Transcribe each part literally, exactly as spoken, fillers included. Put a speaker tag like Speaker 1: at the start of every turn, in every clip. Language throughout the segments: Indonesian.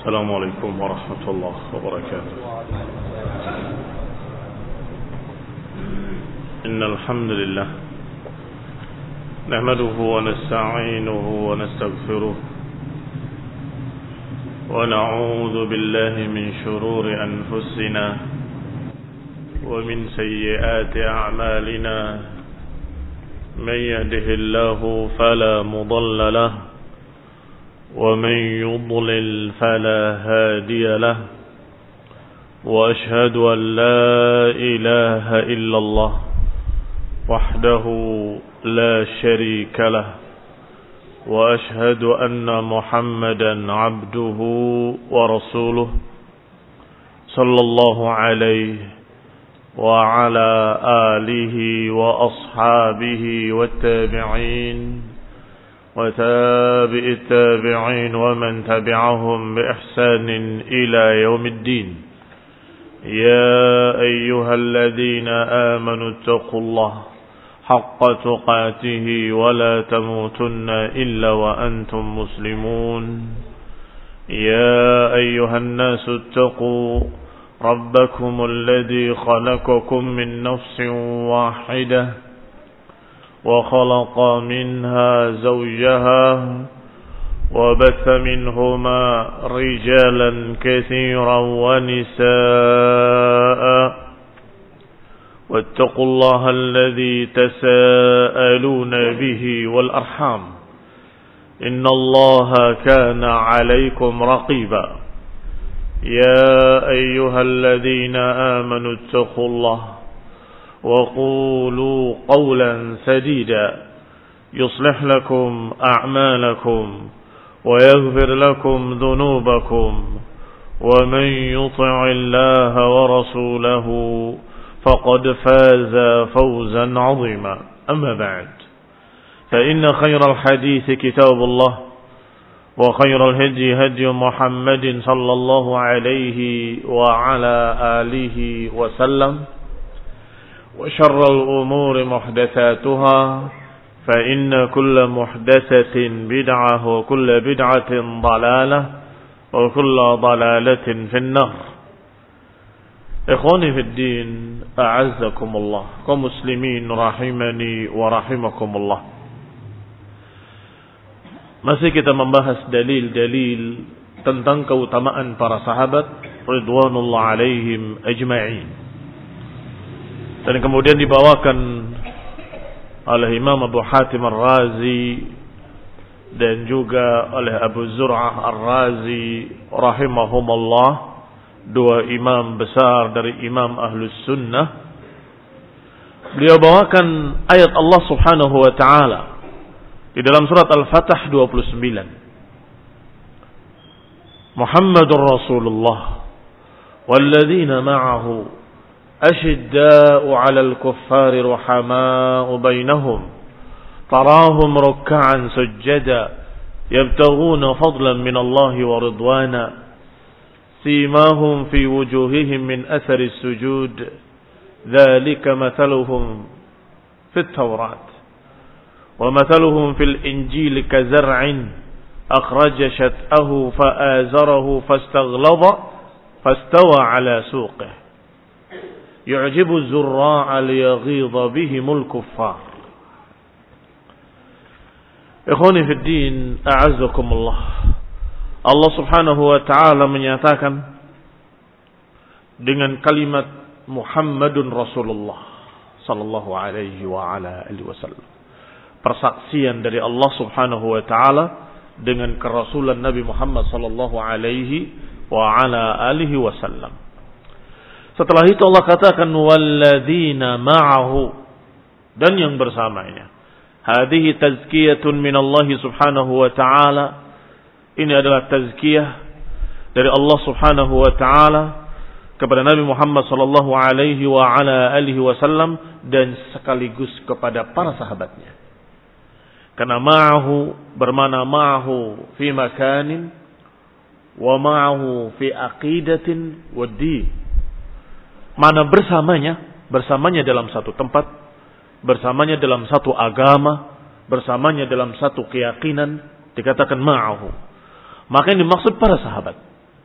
Speaker 1: السلام عليكم ورحمة الله وبركاته. إن الحمد لله نحمده ونستعينه ونستغفره ونعوذ بالله من شرور أنفسنا ومن سيئات أعمالنا. من يهده الله فلا مضل له ومن يضلل فلا هادي له، وأشهد أن لا إله إلا الله وحده لا شريك له، وأشهد أن محمدا عبده ورسوله صلى الله عليه وعلى آله وأصحابه والتابعين وتابع التابعين ومن تبعهم بإحسان إلى يوم الدين. يا أيها الذين آمنوا اتقوا الله حق تقاته ولا تموتن إلا وأنتم مسلمون. يا أيها الناس اتقوا ربكم الذي خلقكم من نفس واحدة وخلق منها زوجها وبث منهما رجالا كثيرا ونساء، واتقوا الله الذي تساءلون به والأرحام إن الله كان عليكم رقيبا. يا أيها الذين آمنوا اتقوا الله وقولوا قولا سديدا يصلح لكم أعمالكم ويغفر لكم ذنوبكم، ومن يطع الله ورسوله فقد فاز فوزا عظيما. أما بعد، فإن خير الحديث كتاب الله، وخير الهدي هدي محمد صلى الله عليه وعلى آله وسلم، وشر الأمور محدثاتها، فإن كل محدثة بدعة وكل بدعة ضلالة وكل ضلالة في النار. إخواني في الدين، أعزكم الله كمسلمين rahimani wa rahimakumullah. Masih kita membahas dalil-dalil tentang keutamaan para sahabat ridwanullah alaihim ajma'in. Dan kemudian dibawakan oleh Imam Abu Hatim Ar-Razi dan juga oleh Abu Zur'ah Ar-Razi rahimahumullah, dua imam besar dari imam Ahlus Sunnah. Beliau bawakan ayat Allah Subhanahu wa taala di dalam surat Al-Fatah dua puluh sembilan. Muhammadur Rasulullah walladzina ma'ahu أشداء على الكفار رحماء بينهم تراهم ركعا سجدا يبتغون فضلا من الله ورضوانا سيماهم في وجوههم من أثر السجود ذلك مثلهم في التوراة ومثلهم في الإنجيل كزرع أخرج شطأه فآزره فاستغلظ فاستوى على سوقه يعجب الزراع ليغيظ بهم الكفار. Ikhwani fi din, a'azzakumullah. Allah Subhanahu wa taala menyatakan dengan kalimat Muhammadun Rasulullah sallallahu alaihi wa ala alihi wasallam. Persaksian dari Allah Subhanahu wa taala dengan kerasulan Nabi Muhammad sallallahu alaihi wa ala alihi wasallam. Setelah itu Allah katakan walladzina ma'ahu, dan yang bersamanya. Hadhihi tazkiyatun min Allah Subhanahu wa taala. Ini adalah tazkiyah dari Allah Subhanahu wa taala kepada Nabi Muhammad sallallahu alaihi wa ala alihi wasallam dan sekaligus kepada para sahabatnya. Karena ma'ahu bermakna ma'ahu fi makanin wa ma'ahu fi aqidatin wa din. Mana bersamanya, bersamanya dalam satu tempat, bersamanya dalam satu agama, bersamanya dalam satu keyakinan, dikatakan ma'ahu. Maka yang dimaksud para sahabat.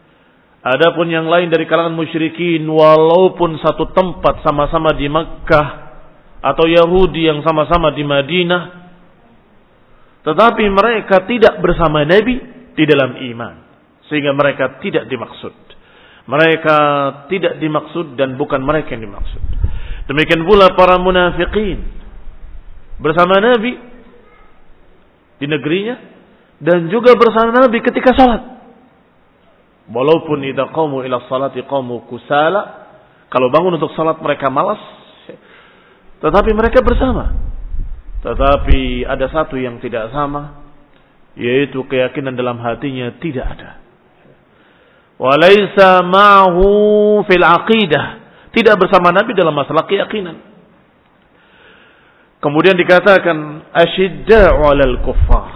Speaker 1: Adapun yang lain dari kalangan musyrikin, walaupun satu tempat sama-sama di Makkah, atau Yahudi yang sama-sama di Madinah, tetapi mereka tidak bersama Nabi di dalam iman, sehingga mereka tidak dimaksud. Mereka tidak dimaksud dan bukan mereka yang dimaksud. Demikian pula para munafikin bersama Nabi di negerinya dan juga bersama Nabi ketika salat. Walaupun idza qamu ila salati qamu kusala, kalau bangun untuk salat mereka malas, tetapi mereka bersama. Tetapi ada satu yang tidak sama, yaitu keyakinan dalam hatinya tidak ada. Walaysa ma'hu fil aqidah, tidak bersama Nabi dalam masalah keyakinan. Kemudian dikatakan asyidda'u 'alal kuffar,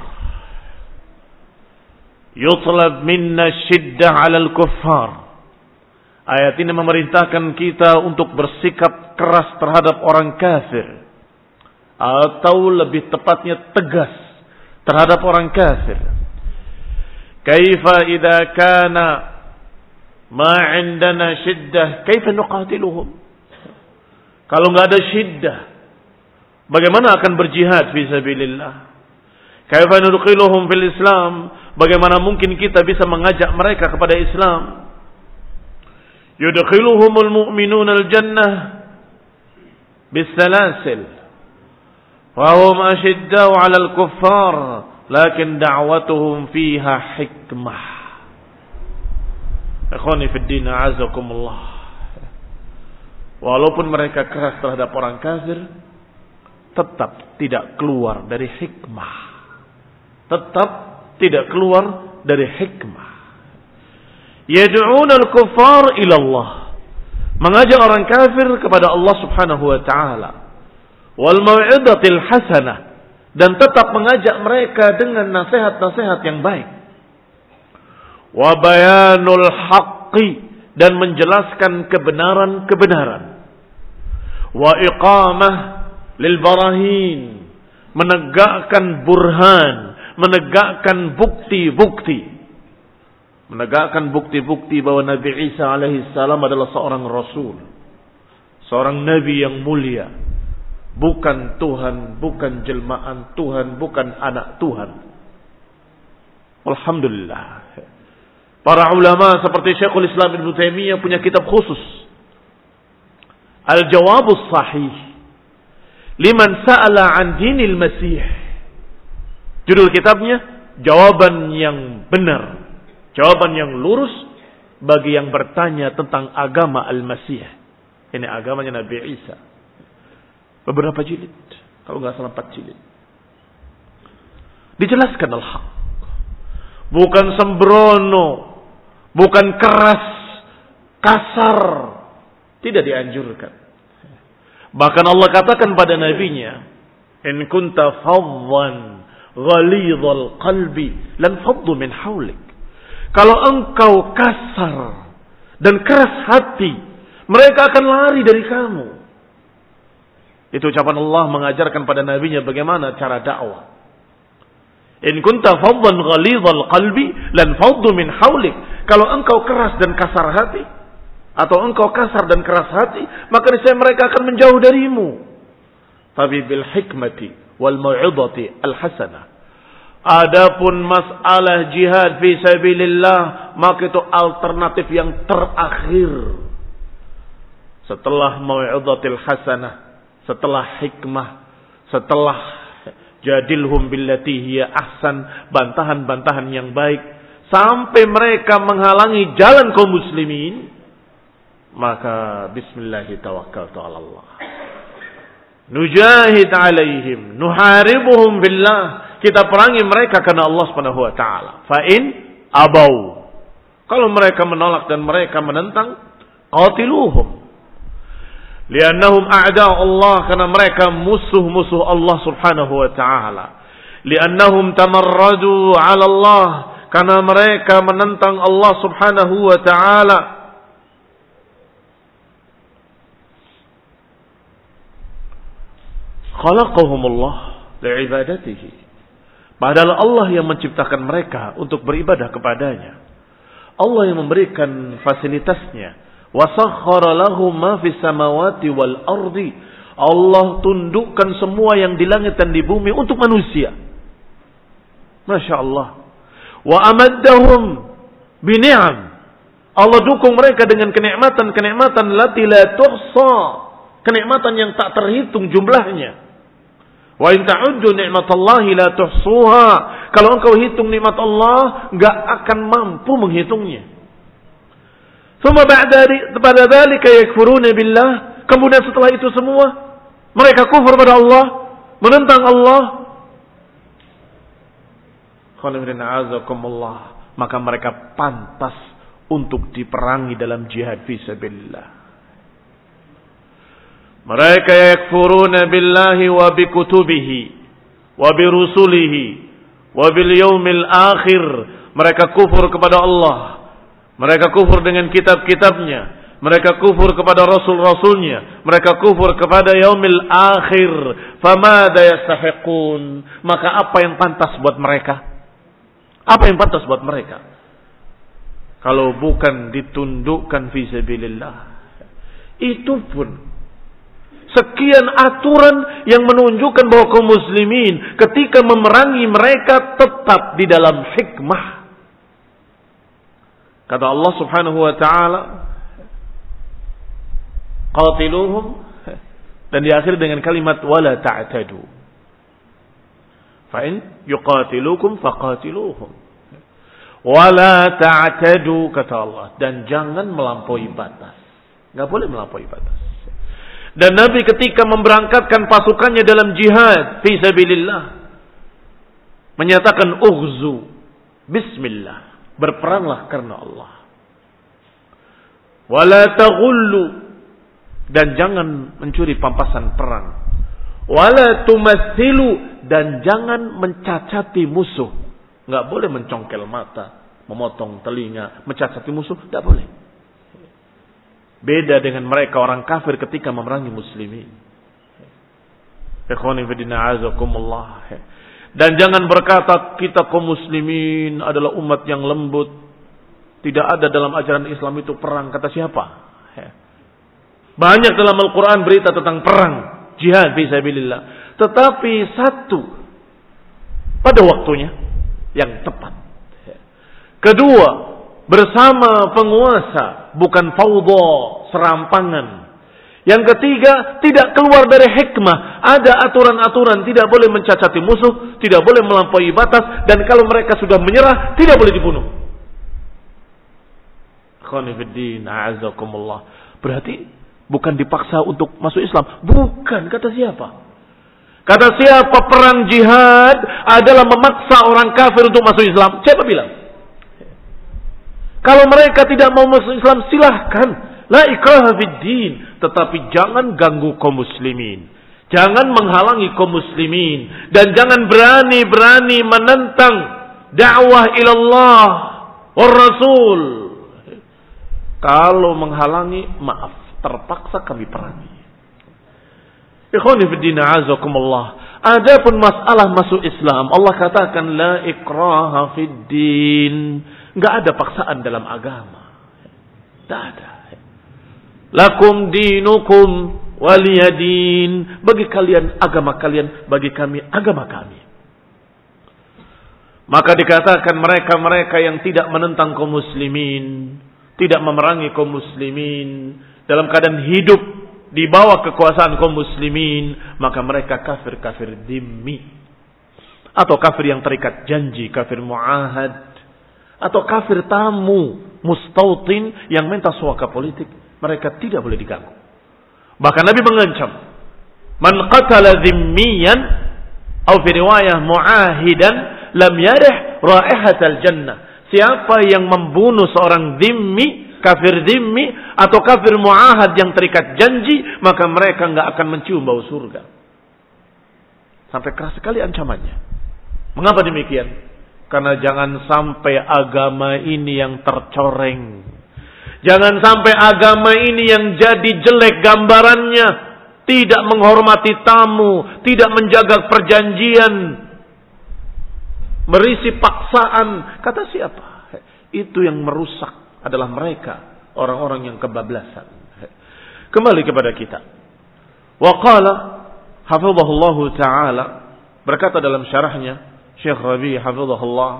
Speaker 1: yutlab minna syiddah 'alal kuffar. Ayat ini memerintahkan kita untuk bersikap keras terhadap orang kafir, atau lebih tepatnya tegas terhadap orang kafir. Kaifa idza kana ma 'indana syiddah, kaifa nuqatiluhum? Kalau enggak ada syiddah, bagaimana akan berjihad fi sabilillah? Kaifa nudkhiluhum fil Islam? Bagaimana mungkin kita bisa mengajak mereka kepada Islam? Yudkhiluhumul mu'minuna al-jannah bisalasil wa hum ashiddau 'alal kuffar lakin da'watuhum fiha hikmah. Ikhwani fid din, a'azakumullah. Walaupun mereka keras terhadap orang kafir, tetap tidak keluar dari hikmah. Tetap tidak keluar dari hikmah. Yad'una al-kuffar ila Allah, mengajak orang kafir kepada Allah Subhanahu wa taala. Wal mau'izatil hasanah, dan tetap mengajak mereka dengan nasihat-nasihat yang baik. Wa bayanul haqqi, dan menjelaskan kebenaran-kebenaran. Wa iqamah lil barahin, menegakkan burhan, menegakkan bukti-bukti. Menegakkan bukti-bukti bahwa Nabi Isa alaihi salam adalah seorang rasul, seorang nabi yang mulia, bukan Tuhan, bukan jelmaan Tuhan, bukan anak Tuhan. Alhamdulillah. Para ulama seperti Syekhul Islam Ibnu Taimiyah punya kitab khusus, Al-Jawabus Sahih liman sa'ala an dinil Masih. Judul kitabnya jawaban yang benar, jawaban yang lurus bagi yang bertanya tentang agama Al-Masih. Ini agamanya Nabi Isa. Beberapa jilid, kalau nggak salah empat jilid. Dijelaskan al-haq. Bukan sembrono, bukan keras, kasar. Tidak dianjurkan. Bahkan Allah katakan pada nabinya, in kunta faddan ghalidhal qalbi lan faddu min hawlik. Kalau engkau kasar dan keras hati, mereka akan lari dari kamu. Itu ucapan Allah mengajarkan pada nabinya bagaimana cara dakwah. In kunta faddan ghalidhal qalbi lan faddu min hawlik. Kalau engkau keras dan kasar hati, atau engkau kasar dan keras hati, maka niscaya mereka akan menjauh darimu. Tapi bil hikmati wal mau'izati al hasanah. Adapun masalah jihad fi sabilillah, maka itu alternatif yang terakhir. Setelah mau'izatil hasanah, setelah hikmah, setelah jadilhum billati hiya ahsan, bantahan-bantahan yang baik, sampai mereka menghalangi jalan kaum muslimin, maka bismillahi tawakkaltu ala Allah. Nujahid alaihim, nuharibuhum billah. Kita perangi mereka karena Allah Subhanahu wa taala. Fa in abau, kalau mereka menolak dan mereka menentang, qatiluhum. Liannahum a'da' Allah, karena mereka musuh-musuh Allah Subhanahu wa taala. Liannahum tamarradu 'ala Allah, karena mereka menentang Allah Subhanahu wa taala. Khalaqahumullah li'ibadatihi. Padahal Allah yang menciptakan mereka untuk beribadah kepadanya. Allah yang memberikan fasilitasnya. Wa sakhkhara lahum ma fis samawati wal ardi. Allah tundukkan semua yang di langit dan di bumi untuk manusia. Masya Allah. Wa amaddahum bini'am. Allah dukung mereka dengan kenikmatan-kenikmatan lati la tuhsa. Kenikmatan yang tak terhitung jumlahnya. Wa in ta'uddu ni'matallahi la tuhsuha. Kalau engkau hitung nikmat Allah, enggak akan mampu menghitungnya. Tsumma ba'da ba'da dzalika yakfuruna billah. Kemudian setelah itu semua, mereka kufur pada Allah, menentang Allah. Maka mereka pantas untuk diperangi dalam jihad fi sabilillah. Mereka yakfuruna billahi wa bi kutubihi wa bi rusulihi wa bil yaumil akhir. Mereka kufur kepada Allah. Mereka kufur dengan kitab-kitabnya. Mereka kufur kepada rasul-rasulnya. Mereka kufur kepada yaumil akhir. Famada yastahiqun. Maka apa yang pantas buat mereka? Apa yang pantas buat mereka? Kalau bukan ditundukkan fi sabilillah. Itu pun sekian aturan yang menunjukkan bahwa kaum muslimin ketika memerangi mereka tetap di dalam hikmah. Kata Allah Subhanahu wa taala, qatiluhum, dan diakhiri dengan kalimat wala ta'tadu. Fa in yuqatilukum faqatiluhum. Wala ta'tadu, kata Allah, dan jangan melampaui batas. Enggak boleh melampaui batas. Dan Nabi ketika memberangkatkan pasukannya dalam jihad fi sabilillah menyatakan ughzu bismillah, berperanglah karena Allah. Wala taghullu, dan jangan mencuri pampasan perang. Wala tumatsilu, dan jangan mencacati musuh. Enggak boleh mencongkel mata, memotong telinga, mencacati musuh, enggak boleh. Beda dengan mereka orang kafir ketika memerangi muslimin. Ikhwani fillah azakumullah. Dan jangan berkata kita kaum muslimin adalah umat yang lembut. Tidak ada dalam ajaran Islam itu perang. Kata siapa? Banyak dalam Al-Quran berita tentang perang, jihad fisabilillah. Tetapi satu, pada waktunya yang tepat. Kedua, bersama penguasa, bukan fawdha, serampangan. Yang ketiga, tidak keluar dari hikmah. Ada aturan-aturan, tidak boleh mencacati musuh, tidak boleh melampaui batas, dan kalau mereka sudah menyerah, tidak boleh dibunuh. Khonifuddin, a'azakumullah. Berarti bukan dipaksa untuk masuk Islam. Bukan, kata siapa? Kata siapa perang jihad adalah memaksa orang kafir untuk masuk Islam? Siapa bilang? Kalau mereka tidak mau masuk Islam, silahkan. La ikraha fid din. Tetapi jangan ganggu kaum muslimin. Jangan menghalangi kaum muslimin. Dan jangan berani-berani menentang dakwah ilallah war rasul. Kalau menghalangi, maaf, terpaksa kami perangi. Ikhwani fid din a'azakumullah. Adapun masalah masuk Islam, Allah katakan la ikraha fid din. Enggak ada paksaan dalam agama. Tidak ada. Lakum dinukum waliyadin. Bagi kalian agama kalian, bagi kami agama kami. Maka dikatakan mereka-mereka yang tidak menentang kaum muslimin, tidak memerangi kaum muslimin, dalam keadaan hidup di bawah kekuasaan kaum muslimin, maka mereka kafir-kafir dhimmi. Atau kafir yang terikat janji, kafir mu'ahad. Atau kafir tamu, mustautin yang minta suaka politik. Mereka tidak boleh diganggu. Bahkan Nabi mengancam, man qatala dhimmiyan atau fi riwayah mu'ahidan lam yarih raihatal jannah. Siapa yang membunuh seorang dhimmi, kafir dhimmi atau kafir mu'ahad yang terikat janji, maka mereka enggak akan mencium bau surga. Sampai keras sekali ancamannya. Mengapa demikian? Karena jangan sampai agama ini yang tercoreng. Jangan sampai agama ini yang jadi jelek gambarannya. Tidak menghormati tamu. Tidak menjaga perjanjian. Berisi paksaan. Kata siapa? Itu yang merusak adalah mereka, orang-orang yang kebablasan. Kembali kepada kita. Wa qala hafizahullahu ta'ala, berkata dalam syarahnya Syekh Rabi hafizahullah,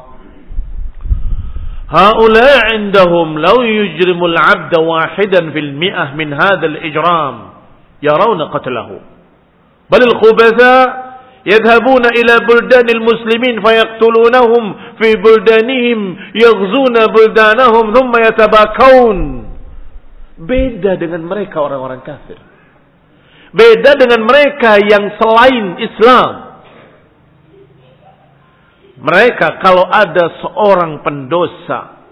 Speaker 1: haula indahum law yujrimu al-'abda wahidan fil mi'ah min hadha al-ijram yarawna qatlahu bal al-khubatha yadhhabuna ila buldanil muslimin fayaqtulunahum fi buldanihim yaghzuna buldanahum thumma yatabakawun. Beda dengan mereka orang-orang kafir. Beda dengan mereka yang selain Islam. Mereka kalau ada seorang pendosa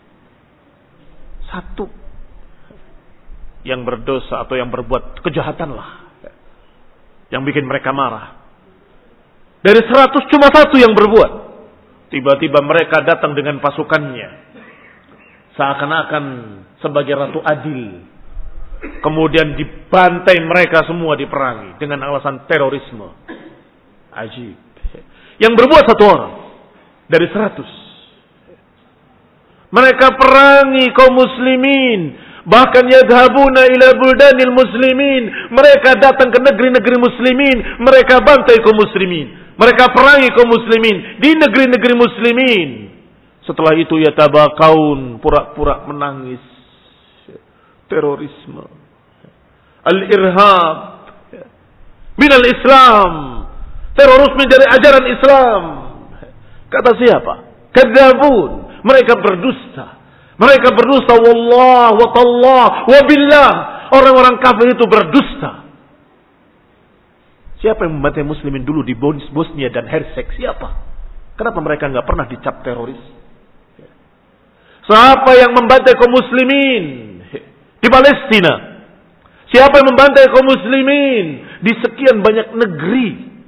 Speaker 1: satu yang berdosa atau yang berbuat kejahatan lah yang bikin mereka marah, dari seratus cuma satu yang berbuat, tiba-tiba mereka datang dengan pasukannya seakan-akan sebagai ratu adil, kemudian dibantai mereka semua, diperangi dengan alasan terorisme. Ajib. Yang berbuat satu orang dari seratus. Mereka perangi kaum muslimin. Bahkan yadhabuna ila buldanil muslimin. Mereka datang ke negeri-negeri muslimin. Mereka bantai kaum muslimin. Mereka perangi kaum muslimin di negeri-negeri muslimin. Setelah itu yatabakaun, pura-pura menangis. Terorisme. Al-irhab minal Islam. Terorisme dari ajaran Islam. Kata siapa? Kadzabun. Mereka berdusta. Mereka berdusta. Wallah wa tallah wa billah. Orang-orang kafir itu berdusta. Siapa yang membantai muslimin dulu di Bosnia dan Hersek? Siapa? Kenapa mereka nggak pernah dicap teroris? Siapa yang membantai kaum muslimin di Palestina? Siapa yang membantai kaum muslimin di sekian banyak negeri?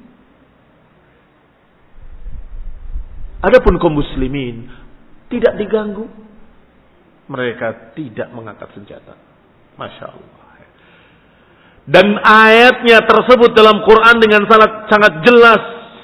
Speaker 1: Adapun kaum muslimin tidak diganggu, mereka tidak mengangkat senjata. Masya Allah. Dan ayatnya tersebut dalam Quran dengan sangat sangat jelas.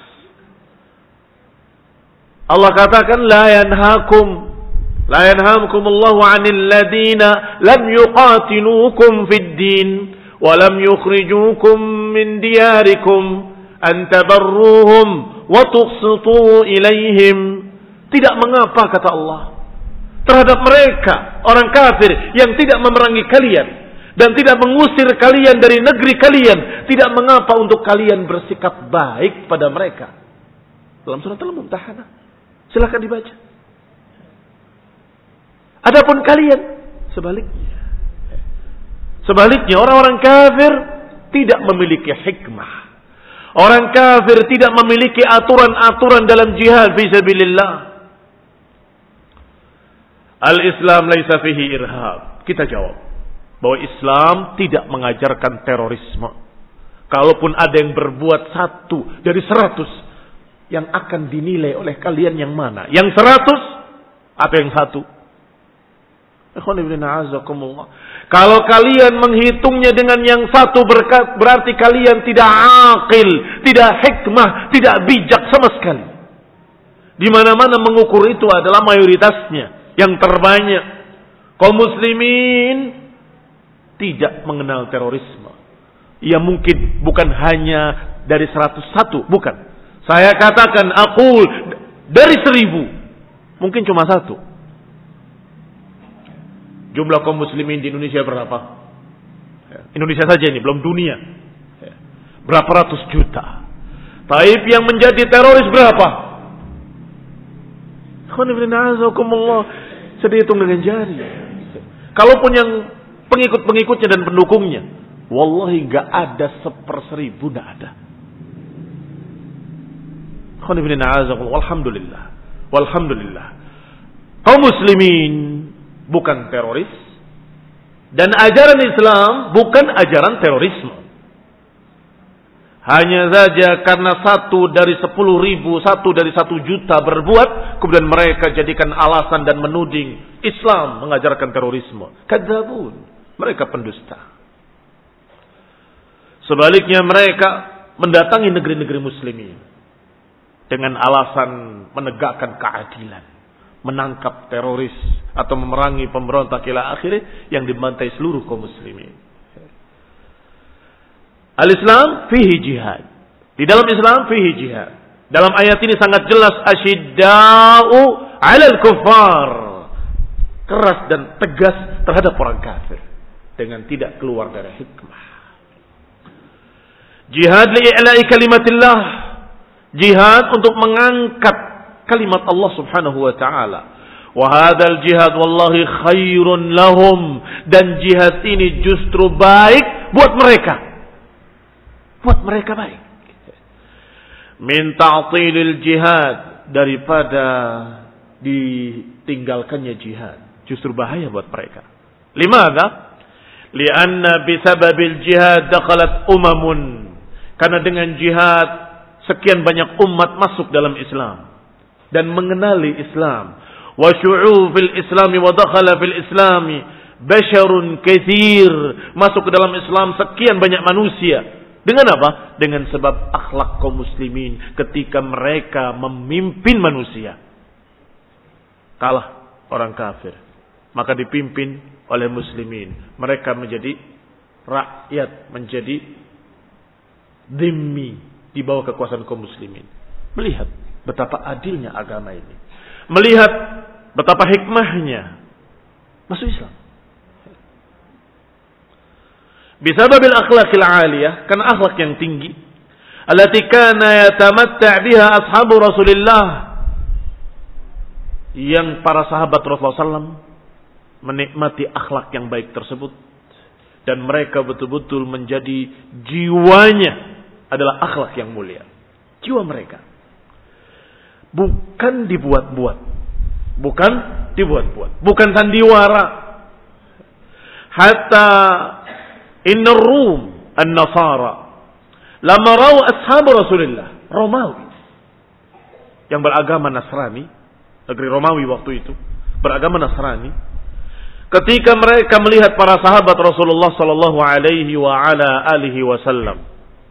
Speaker 1: Allah katakan la yanhaakum la yanhaakum Allahu 'anil ladina lam yuqatilukum fid din wa lam yukhrijukum min diyarikum an tabarruhum wa tuqsitu ilaihim. Tidak mengapa, kata Allah, terhadap mereka orang kafir yang tidak memerangi kalian dan tidak mengusir kalian dari negeri kalian, tidak mengapa untuk kalian bersikap baik pada mereka. Dalam surat Al-Mumtahanah, silakan dibaca. Adapun kalian sebaliknya, sebaliknya orang-orang kafir tidak memiliki hikmah. Orang kafir tidak memiliki aturan-aturan dalam jihad fi sabilillah. Al-Islam laisa fihi irhab. Kita jawab bahwa Islam tidak mengajarkan terorisme. Kalaupun ada yang berbuat satu dari seratus, yang akan dinilai oleh kalian yang mana? Yang seratus atau yang satu? Kalau kalian menghitungnya dengan yang satu, berarti kalian tidak akil, tidak hikmah, tidak bijak sama sekali. Di mana-mana mengukur itu adalah mayoritasnya, yang terbanyak. Kaum muslimin tidak mengenal terorisme. Ya mungkin bukan hanya dari seratus satu, bukan. Saya katakan aqul dari seribu, mungkin cuma satu. Jumlah kaum muslimin di Indonesia berapa? Indonesia saja ini, belum dunia. Berapa ratus juta. Taib yang menjadi teroris berapa? Saya dihitung dengan jari. Kalaupun yang pengikut-pengikutnya dan pendukungnya, wallahi gak ada seperseribu, gak ada. Walhamdulillah. Walhamdulillah. Kaum muslimin bukan teroris, dan ajaran Islam bukan ajaran terorisme. Hanya saja karena satu dari sepuluh ribu, satu dari satu juta berbuat, kemudian mereka jadikan alasan dan menuding Islam mengajarkan terorisme. Kadzabun, mereka pendusta. Sebaliknya mereka mendatangi negeri-negeri muslimin dengan alasan menegakkan keadilan, menangkap teroris atau memerangi pemberontak ila akhirnya yang dibantai seluruh kaum muslimin. Al-Islam fihi jihad. Di dalam Islam fihi jihad. Dalam ayat ini sangat jelas asyidda'u 'alal kuffar. Keras dan tegas terhadap orang kafir dengan tidak keluar dari hikmah. Jihad li'i'la'i kalimatillah. Jihad untuk mengangkat kalimat Allah Subhanahu wa taala. Wa hadzal jihad wallahi khairun lahum, dan jihad ini justru baik buat mereka. Buat mereka baik. Min ta'tilil jihad, daripada ditinggalkannya jihad, justru bahaya buat mereka. Limadha? Lianna bisababil jihad dakhalat umamun. Karena dengan jihad sekian banyak umat masuk dalam Islam dan mengenali Islam. Wa syu'ufil islami wa dakhala fil islami basyarun katsir, masuk ke dalam Islam sekian banyak manusia. Dengan apa? Dengan sebab akhlak kaum muslimin ketika mereka memimpin manusia. Kalah orang kafir, maka dipimpin oleh muslimin. Mereka menjadi rakyat, menjadi dhimmi di bawah kekuasaan kaum muslimin. Melihat betapa adilnya agama ini. Melihat betapa hikmahnya masuk Islam. Bisababil akhlaqil aliyah, karena akhlak yang tinggi. Allati kana yatamatta' biha ashabu Rasulillah, yang para sahabat Rasulullah sallallahu alaihi wasallam menikmati akhlak yang baik tersebut. Dan mereka betul-betul menjadi jiwanya adalah akhlak yang mulia. Jiwa mereka bukan dibuat-buat, bukan dibuat-buat, bukan sandiwara. Hatta inna Rum an-Nasara lama raw ashab Rasulullah, Romawi yang beragama Nasrani, negeri Romawi waktu itu beragama Nasrani, ketika mereka melihat para sahabat Rasulullah sallallahu alaihi wa ala alihi wasallam,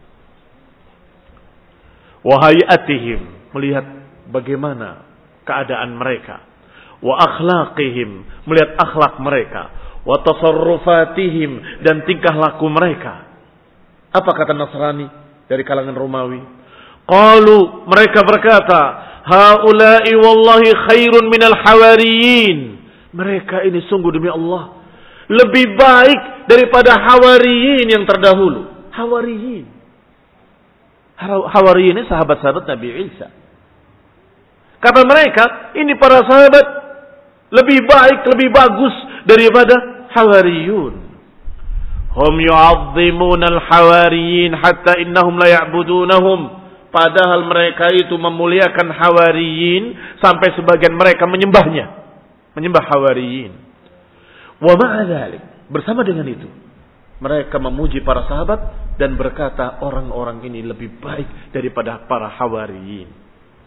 Speaker 1: wa hayatihim, melihat bagaimana keadaan mereka, wa akhlaqihim, melihat akhlak mereka, wa tasarrufatihim, dan tingkah laku mereka. Apa kata Nasrani dari kalangan Romawi? Qalu, mereka berkata, haula'i wallahi khairun minal hawariyin. Mereka ini sungguh demi Allah lebih baik daripada hawariyin yang terdahulu. Hawariyin, hawariyin ini sahabat-sahabat Nabi Isa. Kata mereka, ini para sahabat lebih baik, lebih bagus daripada hawariyun. Hum yu'azzimuna al-hawariyin hatta innahum la ya'budunahum. Padahal mereka itu memuliakan hawariyin sampai sebagian mereka menyembahnya, menyembah hawariyin. Wa ma'a dzalik, bersama dengan itu mereka memuji para sahabat dan berkata orang-orang ini lebih baik daripada para hawariyin.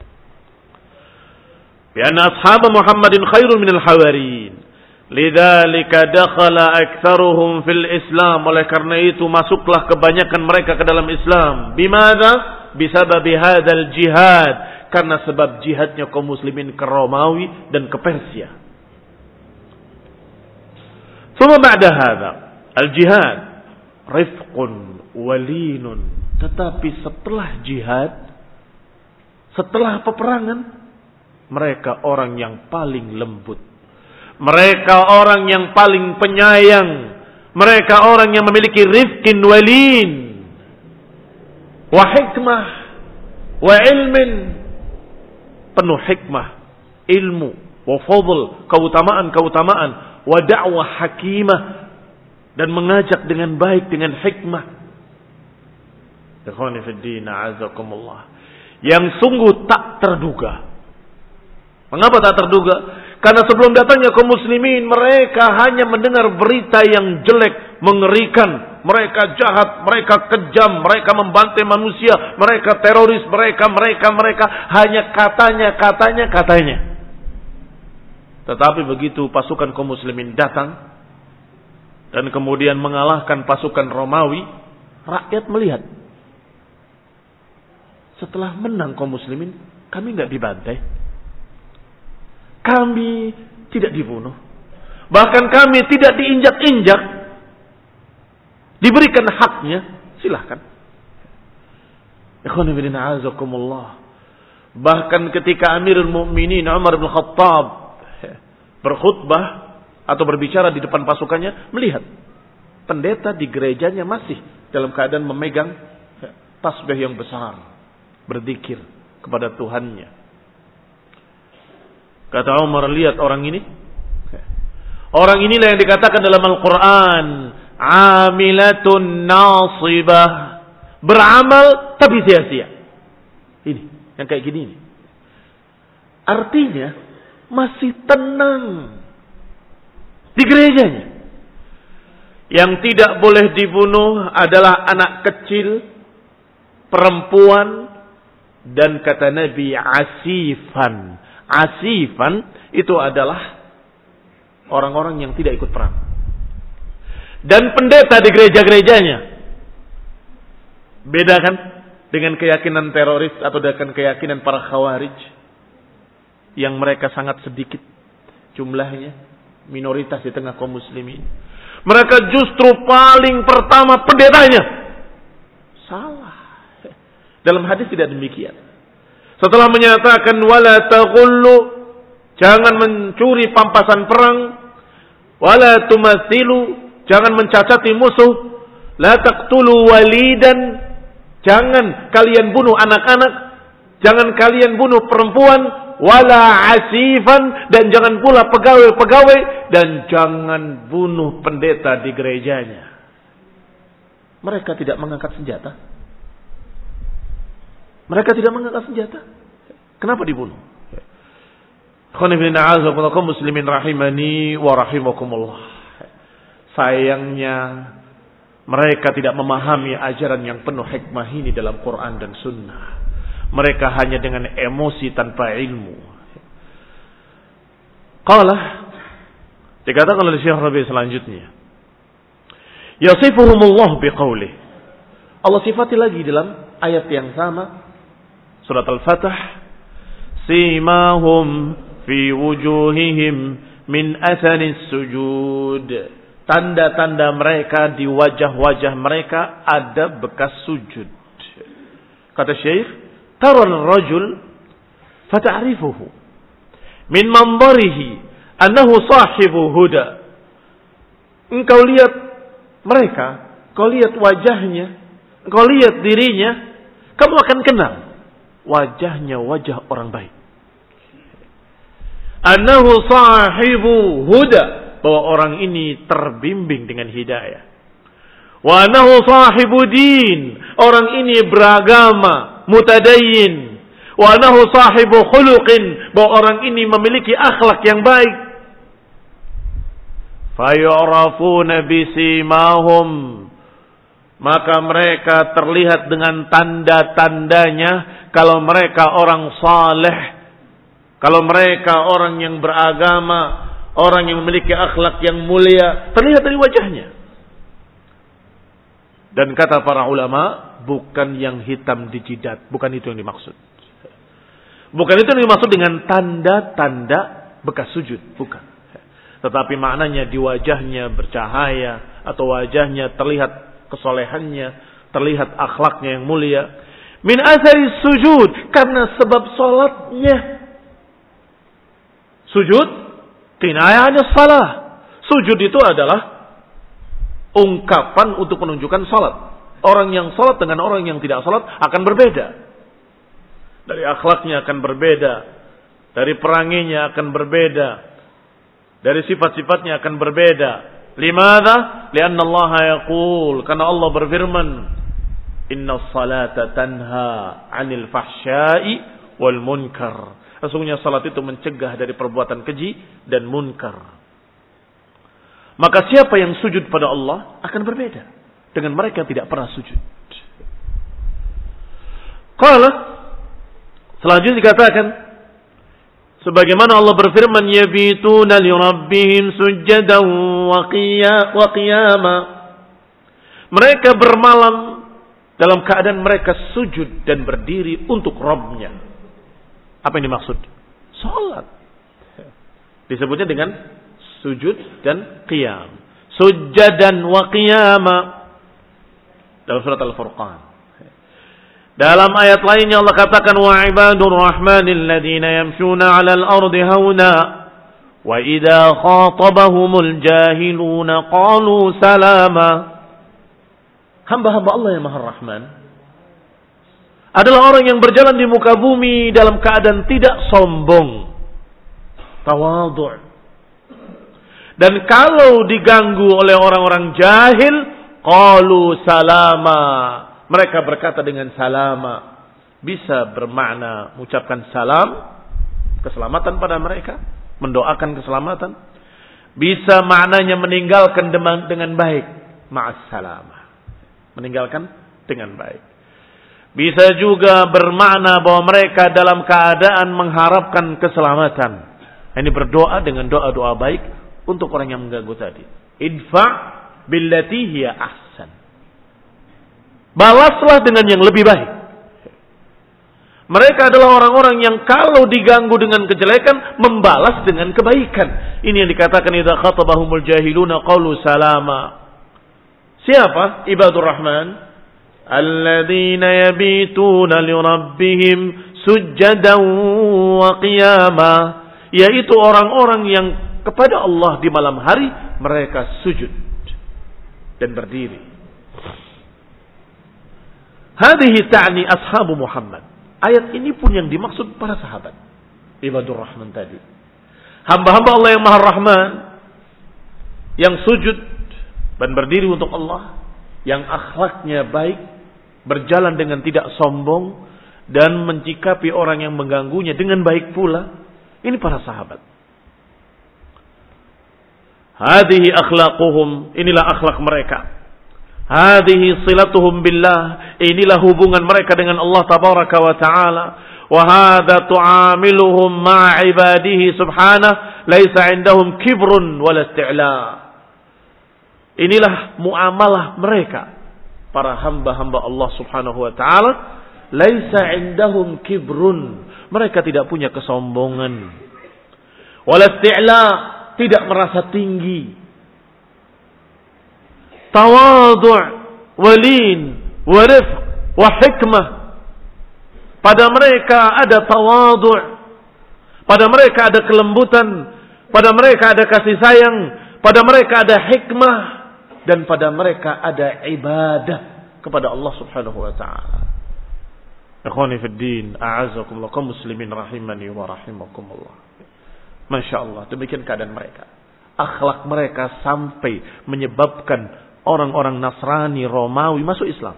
Speaker 1: Bianna ashab Muhammadin khairun minal hawariyin. Lidzalika dakhala aktsaruhum fil Islam. Oleh karena itu masuklah kebanyakan mereka ke dalam Islam. Bimadza? Bisababi hadzal jihad. Karena sebab jihadnya kaum muslimin ke Romawi dan ke Persia. Tsumma ba'da hadza al-jihad rifqun walinun. Tetapi setelah jihad, setelah peperangan, mereka orang yang paling lembut. Mereka orang yang paling penyayang. Mereka orang yang memiliki rifqin walin. Wa hikmah. Wa ilmin. Penuh hikmah, ilmu, wa fadl, keutamaan-keutamaan. Wa da'wah hakimah. Dan mengajak dengan baik, dengan hikmah. Ikhwani fiddin, a'azakumullah. Yang sungguh tak terduga. Mengapa tak terduga? Karena sebelum datangnya kaum muslimin, mereka hanya mendengar berita yang jelek, mengerikan. Mereka jahat, mereka kejam, mereka membantai manusia, mereka teroris, mereka, mereka, mereka. Hanya katanya, katanya, katanya. Tetapi begitu pasukan kaum muslimin datang, dan kemudian mengalahkan pasukan Romawi, rakyat melihat. Setelah menang kaum muslimin, kami nggak dibantai. kami tidak dibunuh. Bahkan kami tidak diinjak-injak. Diberikan haknya, silahkan. Ikhwan fillah a'azakumullah. Bahkan ketika Amirul Mukminin Umar bin Khattab berkhutbah atau berbicara di depan pasukannya, melihat pendeta di gerejanya masih dalam keadaan memegang tasbih yang besar, berzikir kepada Tuhannya. Kata Umar, lihat orang ini. Orang inilah yang dikatakan dalam Al-Quran, amilatun nasibah, beramal tapi sia-sia. Ini, yang kayak gini ini. Artinya masih tenang di gerejanya. Yang tidak boleh dibunuh adalah anak kecil, perempuan, dan kata Nabi asifan. Asifan itu adalah orang-orang yang tidak ikut perang. Dan pendeta di gereja-gerejanya. Beda kan dengan keyakinan teroris atau dengan keyakinan para khawarij. Yang mereka sangat sedikit jumlahnya. Minoritas di tengah kaum muslimin. Mereka justru paling pertama pendetanya. Salah. Dalam hadis tidak demikian. Setelah menyatakan wala taghullu, jangan mencuri pampasan perang, wala tumathilu, jangan mencacati musuh, la taqtulu walidan, jangan kalian bunuh anak-anak, jangan kalian bunuh perempuan, wala asifan, dan jangan pula pegawai-pegawai, dan jangan bunuh pendeta di gerejanya. Mereka tidak mengangkat senjata. Mereka tidak mengangkat senjata. Kenapa dibunuh? Khonifidina'azakullakum muslimin rahimani wa rahimakumullah. Sayangnya mereka tidak memahami ajaran yang penuh hikmah ini dalam Quran dan Sunnah. Mereka hanya dengan emosi tanpa ilmu. Qala, dikatakan oleh Syekh Rabi selanjutnya, yasifuhumullah biqaulih. Allah sifati lagi dalam ayat yang sama, surat Al-Fatah, simahum fi wujuhihim min athanis sujud. Tanda-tanda mereka di wajah-wajah mereka ada bekas sujud. Kata Syekh, taral rajul fata'rifuhu min manzarihi annahu sahibu huda. Engkau lihat mereka, kau lihat wajahnya, engkau lihat dirinya, kamu akan kenal wajahnya wajah orang baik. Annahu sahibu huda, bahwa orang ini terbimbing dengan hidayah. Wa annahu sahibu din, orang ini beragama, mutadayyin. Wa annahu sahibu khuluqin, bahwa orang ini memiliki akhlak yang baik. Fayu'rafuna bisimahum, maka mereka terlihat dengan tanda-tandanya. Kalau mereka orang saleh, kalau mereka orang yang beragama, orang yang memiliki akhlak yang mulia, terlihat dari wajahnya. Dan kata para ulama, bukan yang hitam di jidat, bukan itu yang dimaksud. Bukan itu yang dimaksud dengan tanda-tanda bekas sujud, bukan. Tetapi maknanya di wajahnya bercahaya, atau wajahnya terlihat kesolehannya, terlihat akhlaknya yang mulia. Min athari sujud, karena sebab salatnya. Sujud kinayahnya salah. Sujud itu adalah ungkapan untuk menunjukkan salat. Orang yang salat dengan orang yang tidak salat akan berbeda. Dari akhlaknya akan berbeda, dari peranginya akan berbeda, dari sifat-sifatnya akan berbeda. Limadha? Lianna Allah yaqul, karena Allah berfirman, inna salata tanha anil fahsyai wal munkar. Sesungguhnya salat itu mencegah dari perbuatan keji dan munkar. Maka siapa yang sujud pada Allah akan berbeda dengan mereka yang tidak pernah sujud. Qala, selanjutnya dikatakan, sebagaimana Allah berfirman, yabituna li rabbihim sujjadan wa qiyama. Mereka bermalam dalam keadaan mereka sujud dan berdiri untuk Rabbnya. Apa yang dimaksud? Salat. Disebutnya dengan sujud dan qiyam. Sujjadan wa qiyama. Dalam surat Al-Furqan. Dalam ayat lainnya Allah katakan wa ibadur rahmanil ladzina yamshuna 'alal ardi hauna wa idza khatabahumul jahiluna qalu salama. Hamba-hamba Allah yang Maha Rahman adalah orang yang berjalan di muka bumi dalam keadaan tidak sombong, tawadhu'. Dan kalau diganggu oleh orang-orang jahil, qalu salama. Mereka berkata dengan salama. Bisa bermakna mengucapkan salam, keselamatan pada mereka, mendoakan keselamatan. Bisa maknanya meninggalkan dengan baik, ma'as salama. Meninggalkan dengan baik. Bisa juga bermakna bahwa mereka dalam keadaan mengharapkan keselamatan. Ini berdoa dengan doa-doa baik untuk orang yang mengganggu tadi. Idfa' billati hiya ahsan. Balaslah dengan yang lebih baik. Mereka adalah orang-orang yang kalau diganggu dengan kejelekan, membalas dengan kebaikan. Ini yang dikatakan idza khatabahumul jahiluna qalu salama. Siapa ibadur rahman? Alladzina yabituna li rabbihim sujjadan wa qiyama. Yaitu orang-orang yang kepada Allah di malam hari mereka sujud dan berdiri. Hadhihi ta'ni ashabu Muhammad. Ayat ini pun yang dimaksud para sahabat ibadur rahman tadi. Hamba-hamba Allah yang Maha Rahman, yang sujud dan berdiri untuk Allah, yang akhlaknya baik, berjalan dengan tidak sombong dan mencikapi orang yang mengganggunya dengan baik pula. Ini para sahabat. Hadhihi akhlaquhum, inilah akhlak mereka. Hadhihi silatuhum billah, inilah hubungan mereka dengan Allah tabaraka wa taala. Wa hadha tu'amiluhum ma'a ibadihi subhanahu, laisa 'indahum kibrun wala isti'la. Inilah muamalah mereka para hamba-hamba Allah subhanahu wa taala, laisa 'indahum kibrun, mereka tidak punya kesombongan. Wala isti'la, tidak merasa tinggi. Tawadhu', walin, wa rifq, wa hikmah. Pada mereka ada tawadhu', pada mereka ada kelembutan, pada mereka ada kasih sayang, pada mereka ada hikmah, dan pada mereka ada ibadah kepada Allah Subhanahu wa taala. Ikhwani fid din, a'azzakumullah, kaum muslimin rahimani wa rahimakumullah. Masyaallah, demikian keadaan mereka. Akhlak mereka sampai menyebabkan orang-orang Nasrani, Romawi masuk Islam.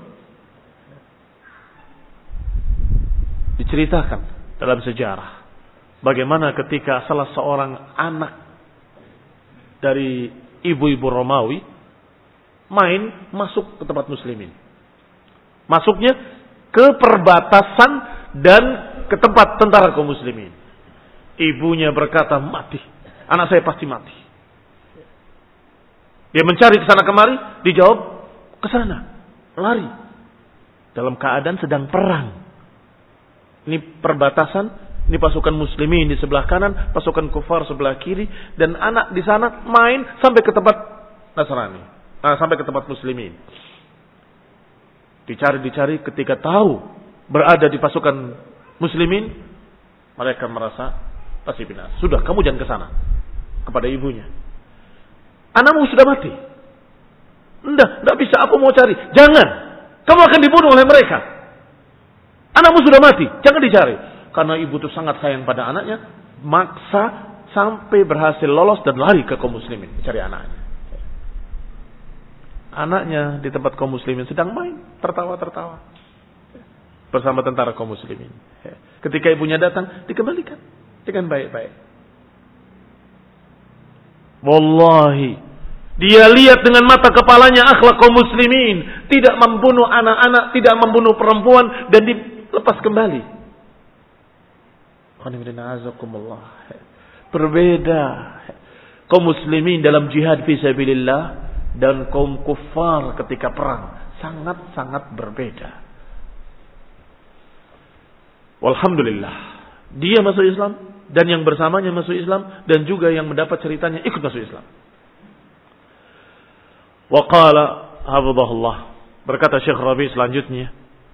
Speaker 1: Diceritakan dalam sejarah bagaimana ketika salah seorang anak dari ibu-ibu Romawi main masuk ke tempat muslimin. Masuknya ke perbatasan dan ke tempat tentara kaum muslimin. Ibunya berkata, mati. Anak saya pasti mati. Dia mencari ke sana kemari, dijawab ke sana, lari. Dalam keadaan sedang perang. Ini perbatasan, ini pasukan muslimin di sebelah kanan, pasukan kufar sebelah kiri, dan anak di sana main sampai ke tempat Nasrani, nah, sampai ke tempat muslimin. Dicari-dicari, ketika tahu berada di pasukan muslimin, mereka merasa pasti binasa. Sudah, kamu jangan ke sana. Kepada ibunya. Anakmu sudah mati. Enggak, enggak bisa, aku mau cari. Jangan. Kamu akan dibunuh oleh mereka. Anakmu sudah mati, jangan dicari. Karena ibu itu sangat sayang pada anaknya, maksa sampai berhasil lolos dan lari ke kaum muslimin mencari anaknya. Anaknya di tempat kaum muslimin sedang main, tertawa-tertawa bersama tentara kaum muslimin. Ketika ibunya datang, dikembalikan dengan baik-baik. Wallahi, dia lihat dengan mata kepalanya akhlak kaum muslimin, tidak membunuh anak-anak, tidak membunuh perempuan, dan dilepas kembali. Berbeda kaum muslimin dalam jihad fisabilillah dan kaum kufar ketika perang, sangat-sangat berbeda. Walhamdulillah, dia masuk Islam dan yang bersamanya masuk Islam, dan juga yang mendapat ceritanya ikut masuk Islam. Wa qala hafizahullah, berkata Syekh Rabi selanjutnya,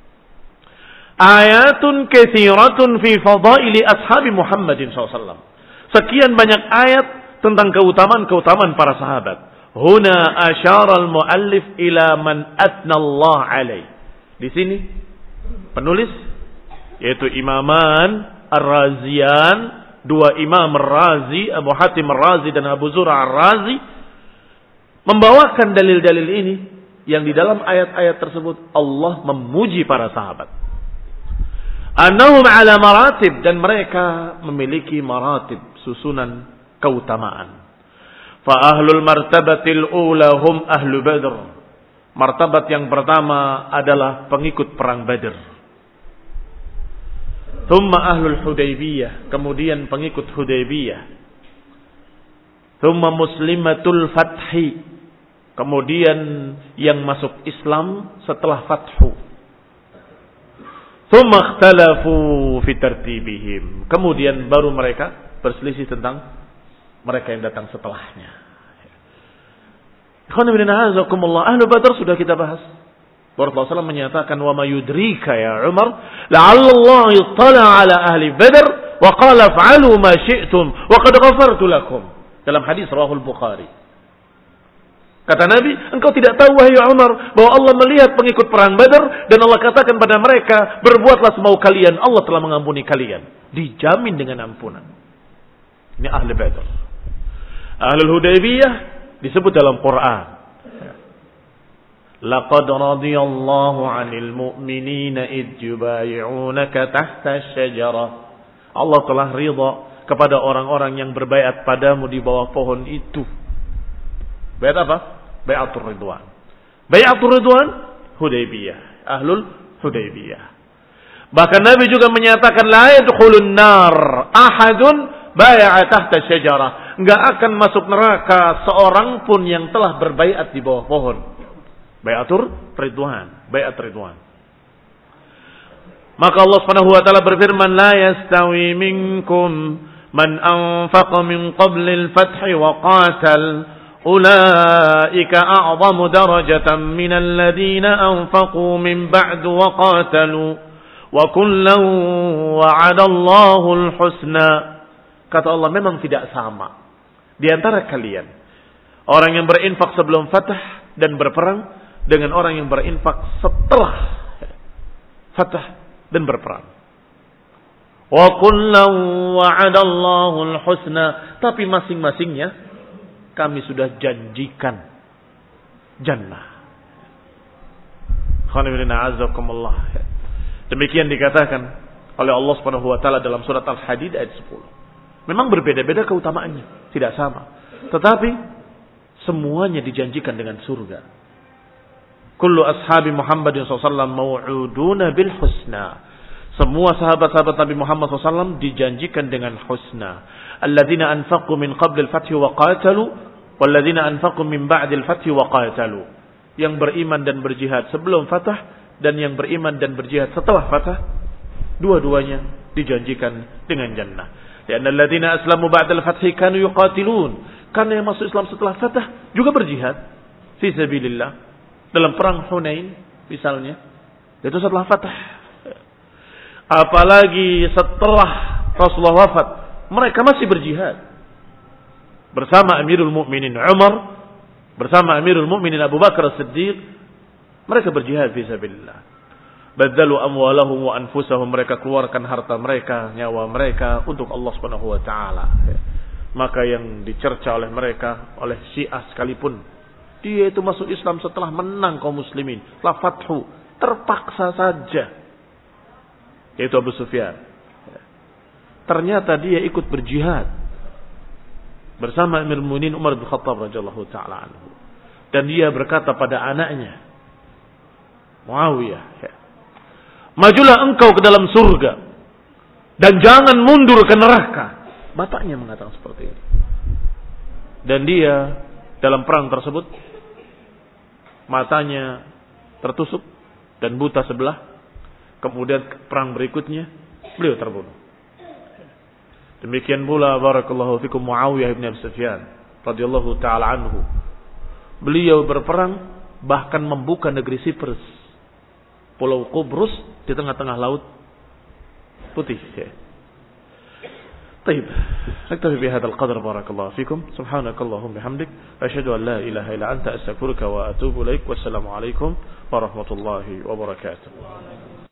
Speaker 1: ayatun katsiratun fi fadaili ashabi Muhammadin sallallahu alaihi wasallam. Sekian banyak ayat tentang keutamaan-keutamaan para sahabat. Huna asyara al-muallif ila man atna Allah alaih. Di sini penulis, yaitu Imaman Ar-Razian, dua imam Ar-Razi, Abu Hatim Ar-Razi dan Abu Zur'a Ar-Razi, membawakan dalil-dalil ini yang di dalam ayat-ayat tersebut Allah memuji para sahabat. Annahum ala maratib, dan mereka memiliki maratib, susunan keutamaan. Fa ahlul martabatil ula hum ahlu Badr. Martabat yang pertama adalah pengikut perang Badr. Thumma ahlul Hudaybiyah, kemudian pengikut Hudaybiyah. Thumma muslimatul fathi, kemudian yang masuk Islam setelah fathu. Thumma ikhtalafu fi tartibihim, kemudian baru mereka berselisih tentang mereka yang datang setelahnya. Ahlu Badr sudah kita bahas. Rasulullah shallallahu alaihi wasallam menyatakan, wa ma yudrika ya Umar la'alla Allah ittala ala ahli Badr wa qala fa'alu ma syi'tum wa qad ghafartu lakum. Dalam hadis riwayat Bukhari. Kata Nabi, engkau tidak tahu wahai Umar bahwa Allah melihat pengikut perang Badar dan Allah katakan pada mereka, berbuatlah semau kalian, Allah telah mengampuni kalian. Dijamin dengan ampunan. Ini ahli Badar. Ahlul Hudaybiyah disebut dalam Quran. Laqad radiyallahu 'anil mu'minina id yubay'unaka tahta asy-syajarah. Allah telah ridha kepada orang-orang yang berbaiat padamu di bawah pohon itu. Baiat apa? Baiatur Ridwan. Baiatur Ridwan Hudaybiyah, Ahlul Hudaybiyah. Bahkan Nabi juga menyatakan la yadkhulun nar ahadun bai'a tahta syajarah. Enggak akan masuk neraka seorang pun yang telah berbaiat di bawah pohon. Baiatur Ridwan, baiat Ridwan. Maka Allah Subhanahu wa taala berfirman, la yastawi minkum man anfaqa min qabli al-fath wa qatal ulaika a'zamu darajatan min alladhina anfaqu min ba'du wa qatalu wa kullan wa'ada Allahu al-husna. Kata Allah, memang tidak sama di antara kalian orang yang berinfak sebelum fatah dan berperang dengan orang yang berinfak setelah fatah dan berperang. Wa kullan wa'ada Allahu al-husna, tapi masing-masingnya kami sudah janjikan jannah. Demikian dikatakan oleh Allah Subhanahu wa taala dalam surat Al-Hadid ayat sepuluh. Memang berbeda-beda keutamaannya, tidak sama. Tetapi semuanya dijanjikan dengan surga. Kullu ashabi Muhammadin sallallahu alaihi wasallam mau'uduna bil husna. Semua sahabat-sahabat Nabi Muhammad sallallahu alaihi wasallam dijanjikan dengan husna. Alladzina anfaqu min qabli al-fath wa qatalu walladzina anfaqu min ba'di al-fath wa qatalu. Yang beriman dan berjihad sebelum fatah dan yang beriman dan berjihad setelah fatah, dua-duanya dijanjikan dengan jannah. Karena alladzina aslamu ba'da al-fath kanu yuqatilun. Karena yang masuk Islam setelah fatah juga berjihad fi sabilillah. Dalam perang Hunain misalnya, itu setelah fatah. Apalagi setelah Rasulullah wafat, mereka masih berjihad bersama Amirul Mukminin Umar, bersama Amirul Mukminin Abu Bakar As-Siddiq. Mereka berjihad fi sabilillah. Badzalu amwalahum wa anfusahum, mereka keluarkan harta mereka, nyawa mereka untuk Allah Subhanahu wa taala. Maka yang dicerca oleh mereka, oleh Syiah sekalipun, dia itu masuk Islam setelah menang kaum muslimin, setelah fathu, terpaksa saja. Yaitu Abu Sufyan. Ternyata dia ikut berjihad bersama Amirul Mukminin Umar bin Khattab radhiyallahu taala anhu. Dan dia berkata pada anaknya Muawiyah, majulah engkau ke dalam surga dan jangan mundur ke neraka. Bapaknya mengatakan seperti itu. Dan dia dalam perang tersebut matanya tertusuk dan buta sebelah. Kemudian perang berikutnya beliau terbunuh. Demikian pula barakallahu fikum Muawiyah bin Abi Sufyan radhiyallahu taala anhu. Beliau berperang bahkan membuka negeri Siprus, Pulau Kubrus di tengah-tengah laut putih. Ya. طيب نكتفي بهذا القدر بارك الله فيكم سبحانك اللهم بحمدك أشهد أن لا إله إلا أنت أستغفرك وأتوب إليك والسلام عليكم ورحمة الله وبركاته.